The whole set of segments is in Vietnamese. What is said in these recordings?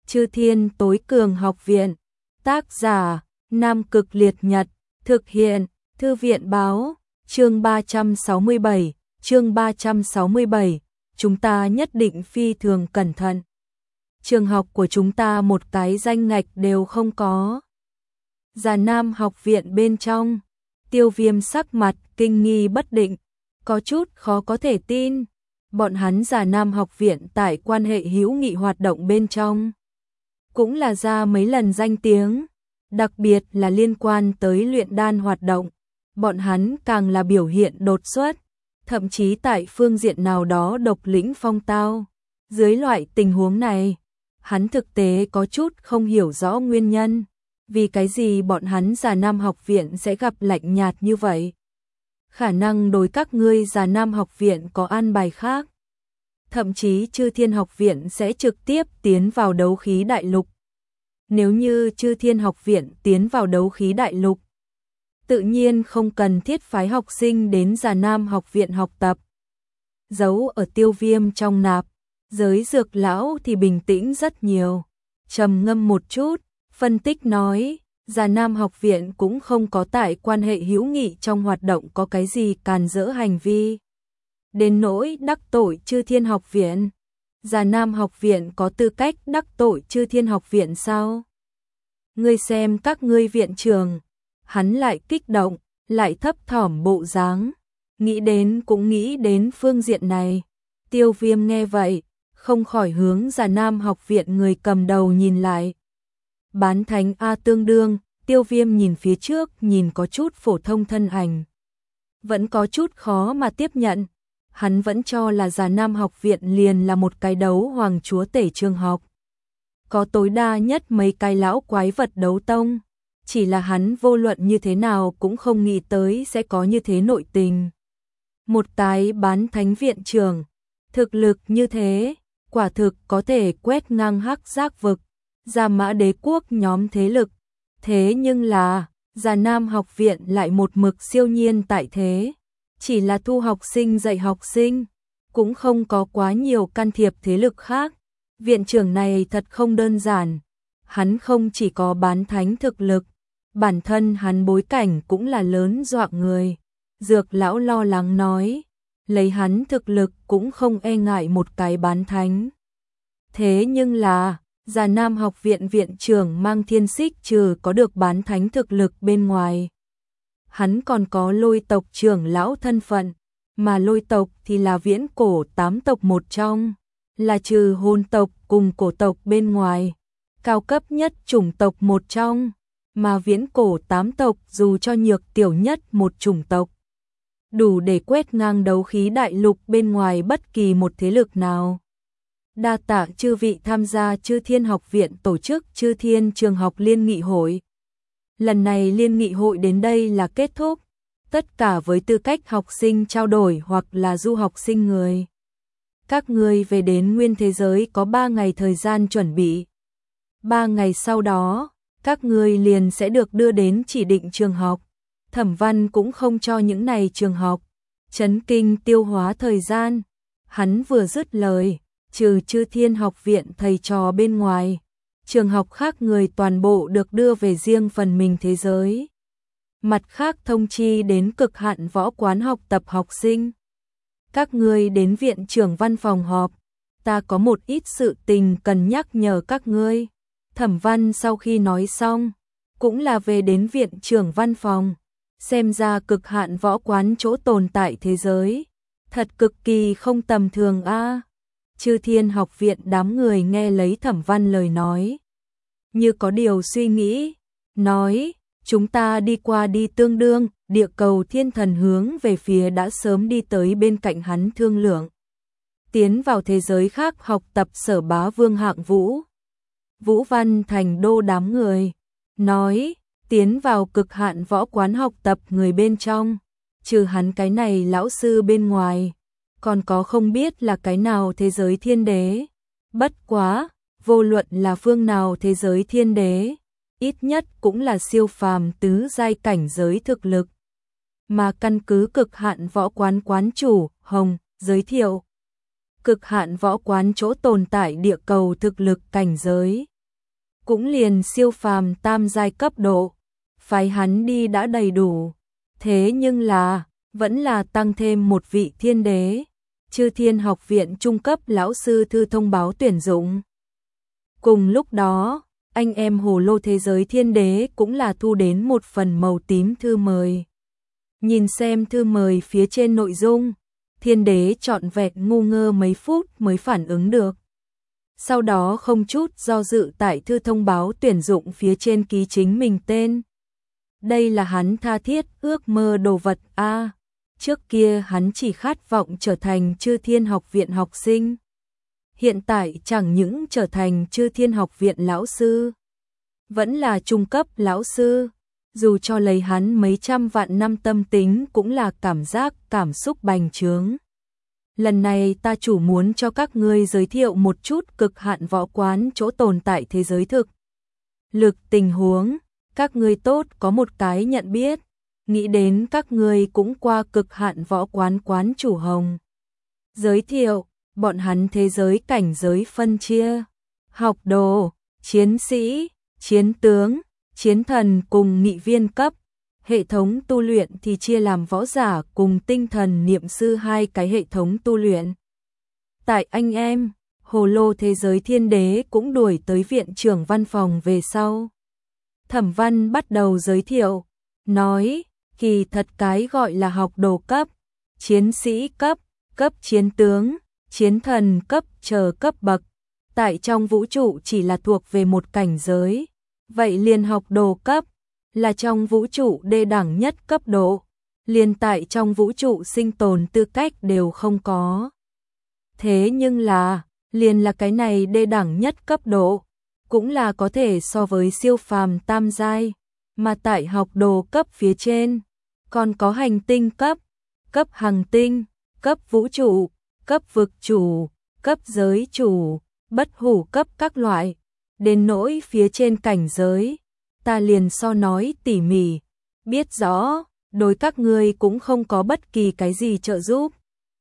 Chư Thiên Tối Cường Học Viện. Tác giả: Nam Cực Liệt Nhật. Thực hiện: Thư viện báo. Chương 367. Chúng ta nhất định phi thường cẩn thận. Trường học của chúng ta một cái danh ngạch đều không có. Già Nam học viện bên trong, Tiêu Viêm sắc mặt kinh nghi bất định, có chút khó có thể tin. Bọn hắn Già Nam học viện tại quan hệ hữu nghị hoạt động bên trong cũng là ra mấy lần danh tiếng, đặc biệt là liên quan tới luyện đan hoạt động, bọn hắn càng là biểu hiện đột xuất, thậm chí tại phương diện nào đó độc lĩnh phong tao. Dưới loại tình huống này, hắn thực tế có chút không hiểu rõ nguyên nhân, vì cái gì bọn hắn Già Nam học viện sẽ gặp lạnh nhạt như vậy. Khả năng đối các ngươi Già Nam học viện có an bài khác. Thậm chí Chư Thiên học viện sẽ trực tiếp tiến vào đấu khí đại lục. Nếu như Chư Thiên học viện tiến vào đấu khí đại lục, tự nhiên không cần thiết phái học sinh đến Già Nam học viện học tập. Giấu ở Tiêu Viêm trong nạp giới dược lão thì bình tĩnh rất nhiều, trầm ngâm một chút, phân tích nói, Già Nam học viện cũng không có tại quan hệ hữu nghị trong hoạt động có cái gì càn rỡ hành vi. Đến nỗi đắc tội Chư Thiên học viện, Già Nam học viện có tư cách đắc tội Chư Thiên học viện sao? Ngươi xem các ngươi viện trưởng, hắn lại kích động, lại thấp thỏm bộ dáng, nghĩ đến cũng nghĩ đến phương diện này. Tiêu Viêm nghe vậy, không khỏi hướng Già Nam học viện người cầm đầu nhìn lại. Bán thánh A tương đương, Tiêu Viêm nhìn phía trước nhìn có chút phổ thông thân ảnh, vẫn có chút khó mà tiếp nhận. Hắn vẫn cho là Già Nam học viện liền là một cái đấu hoàng chúa tể trường học, có tối đa nhất mấy cái lão quái vật đấu tông, chỉ là hắn vô luận như thế nào cũng không nghĩ tới sẽ có như thế nội tình. Một cái bán thánh viện trưởng, thực lực như thế, quả thực có thể quét ngang hắc giác vực, Gia Mã đế quốc nhóm thế lực. Thế nhưng là, Già Nam học viện lại một mực siêu nhiên tại thế, chỉ là thu học sinh dạy học sinh, cũng không có quá nhiều can thiệp thế lực khác. Viện trưởng này thật không đơn giản, hắn không chỉ có bán thánh thực lực, bản thân hắn bối cảnh cũng là lớn dọa người. Dược lão lo lắng nói, lấy hắn thực lực cũng không e ngại một cái bán thánh. Thế nhưng là, Già Nam học viện viện trưởng Mang Thiên Xích trừ có được bán thánh thực lực bên ngoài, hắn còn có Lôi tộc trưởng lão thân phận, mà Lôi tộc thì là viễn cổ 8 tộc một trong, là trừ hồn tộc cùng cổ tộc bên ngoài, cao cấp nhất chủng tộc một trong, mà viễn cổ 8 tộc dù cho nhược tiểu nhất một chủng tộc, đủ để quét ngang đấu khí đại lục bên ngoài bất kỳ một thế lực nào. Đa tạ chư vị tham gia Chư Thiên học viện tổ chức Chư Thiên trường học liên nghị hội. Lần này liên nghị hội đến đây là kết thúc, tất cả với tư cách học sinh trao đổi hoặc là du học sinh người. Các ngươi về đến nguyên thế giới có 3 ngày thời gian chuẩn bị. 3 ngày sau đó, các ngươi liền sẽ được đưa đến chỉ định trường học. Thẩm Văn cũng không cho những này trường học chấn kinh tiêu hóa thời gian. Hắn vừa dứt lời, trừ Chư Thiên học viện thầy trò bên ngoài, trường học khác người toàn bộ được đưa về riêng phần mình thế giới. Mặt khác thông chi đến Cực Hạn Võ Quán học tập học sinh. Các ngươi đến viện trưởng văn phòng họp, ta có một ít sự tình cần nhắc nhở các ngươi. Thẩm Văn sau khi nói xong, cũng là về đến viện trưởng văn phòng, xem ra Cực Hạn Võ Quán chỗ tồn tại thế giới, thật cực kỳ không tầm thường a. Chư Thiên học viện đám người nghe lấy Thẩm Văn lời nói, như có điều suy nghĩ, nói, chúng ta đi qua đi tương đương, địa cầu thiên thần hướng về phía đã sớm đi tới bên cạnh hắn thương lượng. Tiến vào thế giới khác học tập Sở Bá Vương Hạng Vũ. Vũ Văn Thành đô đám người, nói, tiến vào Cực Hạn Võ Quán học tập người bên trong, trừ hắn cái này lão sư bên ngoài, còn có không biết là cái nào thế giới thiên đế. Bất quá, vô luận là phương nào thế giới thiên đế, ít nhất cũng là siêu phàm tứ giai cảnh giới thực lực. Mà căn cứ Cực Hạn Võ Quán quán chủ Hồng giới thiệu, Cực Hạn Võ Quán chỗ tồn tại địa cầu thực lực cảnh giới cũng liền siêu phàm tam giai cấp độ, phái hắn đi đã đầy đủ, thế nhưng là, vẫn là tăng thêm một vị thiên đế. Chư Thiên Học viện trung cấp lão sư thư thông báo tuyển dụng. Cùng lúc đó, anh em hồ lô thế giới thiên đế cũng là thu đến một phần màu tím thư mời. Nhìn xem thư mời phía trên nội dung, thiên đế trọn vẹn ngu ngơ mấy phút mới phản ứng được. Sau đó không chút do dự tại thư thông báo tuyển dụng phía trên ký chính mình tên. Đây là hắn tha thiết ước mơ đồ vật a. Trước kia hắn chỉ khát vọng trở thành Chư Thiên Học viện học sinh. Hiện tại chẳng những trở thành Chư Thiên Học viện lão sư, vẫn là trung cấp lão sư, dù cho lấy hắn mấy trăm vạn năm tâm tính cũng là cảm xúc bành trướng. Lần này ta chủ muốn cho các ngươi giới thiệu một chút cực hạn võ quán chỗ tồn tại thế giới thực lực tình huống, các ngươi tốt có một cái nhận biết, nghĩ đến các ngươi cũng qua cực hạn võ quán quán chủ Hồng. Giới thiệu, bọn hắn thế giới cảnh giới phân chia, học đồ, chiến sĩ, chiến tướng, chiến thần cùng nghị viên cấp. Hệ thống tu luyện thì chia làm võ giả cùng tinh thần niệm sư hai cái hệ thống tu luyện. Tại anh em, hồ lô thế giới thiên đế cũng đuổi tới viện trưởng văn phòng về sau. Thẩm Văn bắt đầu giới thiệu, nói, kỳ thật cái gọi là học đồ cấp, chiến sĩ cấp, cấp chiến tướng, chiến thần cấp chờ cấp bậc, tại trong vũ trụ chỉ là thuộc về một cảnh giới. Vậy liền học đồ cấp là trong vũ trụ đê đẳng nhất cấp độ, liền tại trong vũ trụ sinh tồn tư cách đều không có. Thế nhưng là, liền là cái này đê đẳng nhất cấp độ, cũng là có thể so với siêu phàm tam giai, mà tại học đồ cấp phía trên, còn có hành tinh cấp, cấp hành tinh, cấp vũ trụ, cấp vực chủ, cấp giới chủ, bất hủ cấp các loại, đến nỗi phía trên cảnh giới. Ta liền so nói tỉ mỉ, biết rõ, đối các ngươi cũng không có bất kỳ cái gì trợ giúp.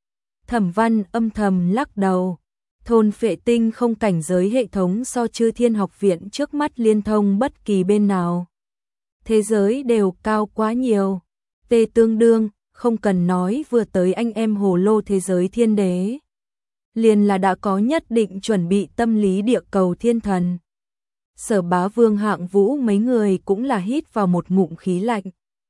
Thẩm Văn âm thầm lắc đầu, thôn phệ tinh không cảnh giới hệ thống so Chư Thiên Học viện trước mắt liên thông bất kỳ bên nào. Thế giới đều cao quá nhiều, tê tương đương, không cần nói vừa tới anh em hồ lô thế giới thiên đế. Liền là đã có nhất định chuẩn bị tâm lý địa cầu thiên thần. Sở Bá Vương Hạng Vũ mấy người cũng là hít vào một ngụm khí lạnh.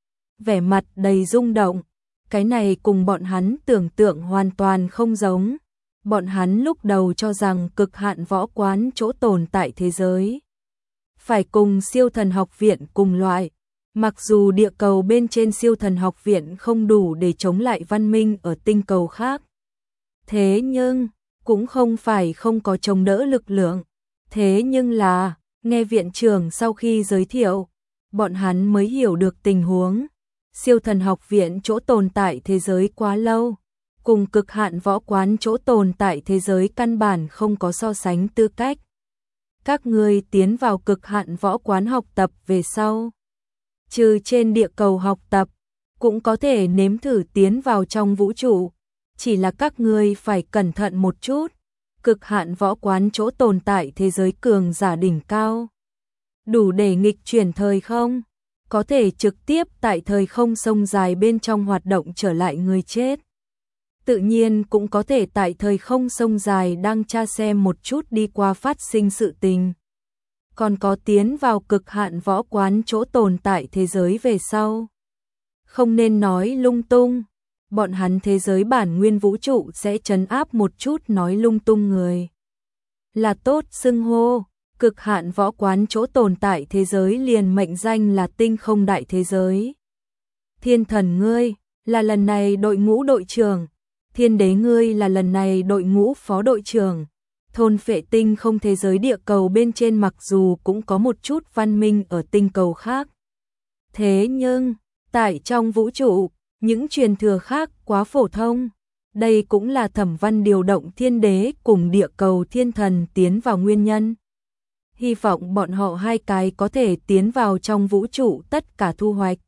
Vẻ mặt đầy rung động, cái này cùng bọn hắn tưởng tượng hoàn toàn không giống. Bọn hắn lúc đầu cho rằng cực hạn võ quán chỗ tồn tại thế giới phải cùng siêu thần học viện cùng loại. Mặc dù địa cầu bên trên siêu thần học viện không đủ để chống lại văn minh ở tinh cầu khác. Thế nhưng, cũng không phải không có chống đỡ lực lượng. Thế nhưng là, nghe viện trưởng sau khi giới thiệu, bọn hắn mới hiểu được tình huống. Siêu thần học viện chỗ tồn tại thế giới quá lâu, cùng cực hạn võ quán chỗ tồn tại thế giới căn bản không có so sánh tư cách. Các ngươi tiến vào cực hạn võ quán học tập về sau, trừ trên địa cầu học tập, cũng có thể nếm thử tiến vào trong vũ trụ, chỉ là các ngươi phải cẩn thận một chút. Cực hạn võ quán chỗ tồn tại thế giới cường giả đỉnh cao, đủ để nghịch chuyển thời không, có thể trực tiếp tại thời không sông dài bên trong hoạt động trở lại người chết. Tự nhiên cũng có thể tại thời không sông dài đang tra xem một chút đi qua phát sinh sự tình. Còn có tiến vào cực hạn võ quán chỗ tồn tại thế giới về sau. Không nên nói lung tung, bọn hắn thế giới bản nguyên vũ trụ sẽ trấn áp một chút nói lung tung người. Là tốt xưng hô, cực hạn võ quán chỗ tồn tại thế giới liền mệnh danh là tinh không đại thế giới. Thiên thần ngươi, là lần này đội ngũ đội trưởng. Thiên đế ngươi là lần này đội ngũ phó đội trưởng. Thôn phệ tinh không thế giới địa cầu bên trên mặc dù cũng có một chút văn minh ở tinh cầu khác. Thế nhưng, tại trong vũ trụ, những truyền thừa khác quá phổ thông. Đây cũng là Thẩm Văn điều động thiên đế cùng địa cầu thiên thần tiến vào nguyên nhân. Hy vọng bọn họ hai cái có thể tiến vào trong vũ trụ tất cả thu hoạch.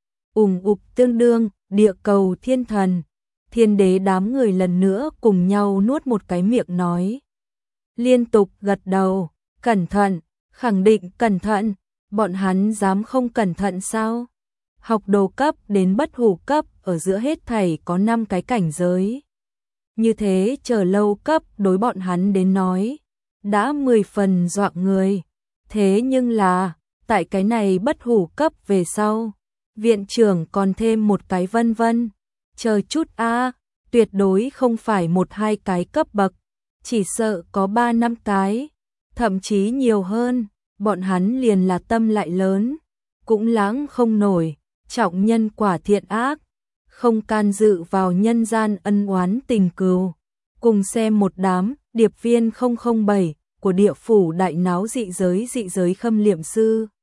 Ục tương đương, địa cầu thiên thần. Thiên đế đám người lần nữa cùng nhau nuốt một cái miệng nói. Liên tục gật đầu, cẩn thận, khẳng định cẩn thận, bọn hắn dám không cẩn thận sao? Học đồ cấp đến bất hủ cấp ở giữa hết thảy có 5 cái cảnh giới. Như thế chờ lâu cấp đối bọn hắn đến nói, đã 10 phần dọa người. Thế nhưng là, tại cái này bất hủ cấp về sau, viện trưởng còn thêm một cái vân vân. Chờ chút a, tuyệt đối không phải 1-2 cái cấp bậc, chỉ sợ có 3-5 cái, thậm chí nhiều hơn, bọn hắn liền là tâm lại lớn, cũng lắng không nổi, trọng nhân quả thiện ác, không can dự vào nhân gian ân oán tình cừu. Cùng xem một đám điệp viên 007 của địa phủ đại náo dị giới khâm liệm sư.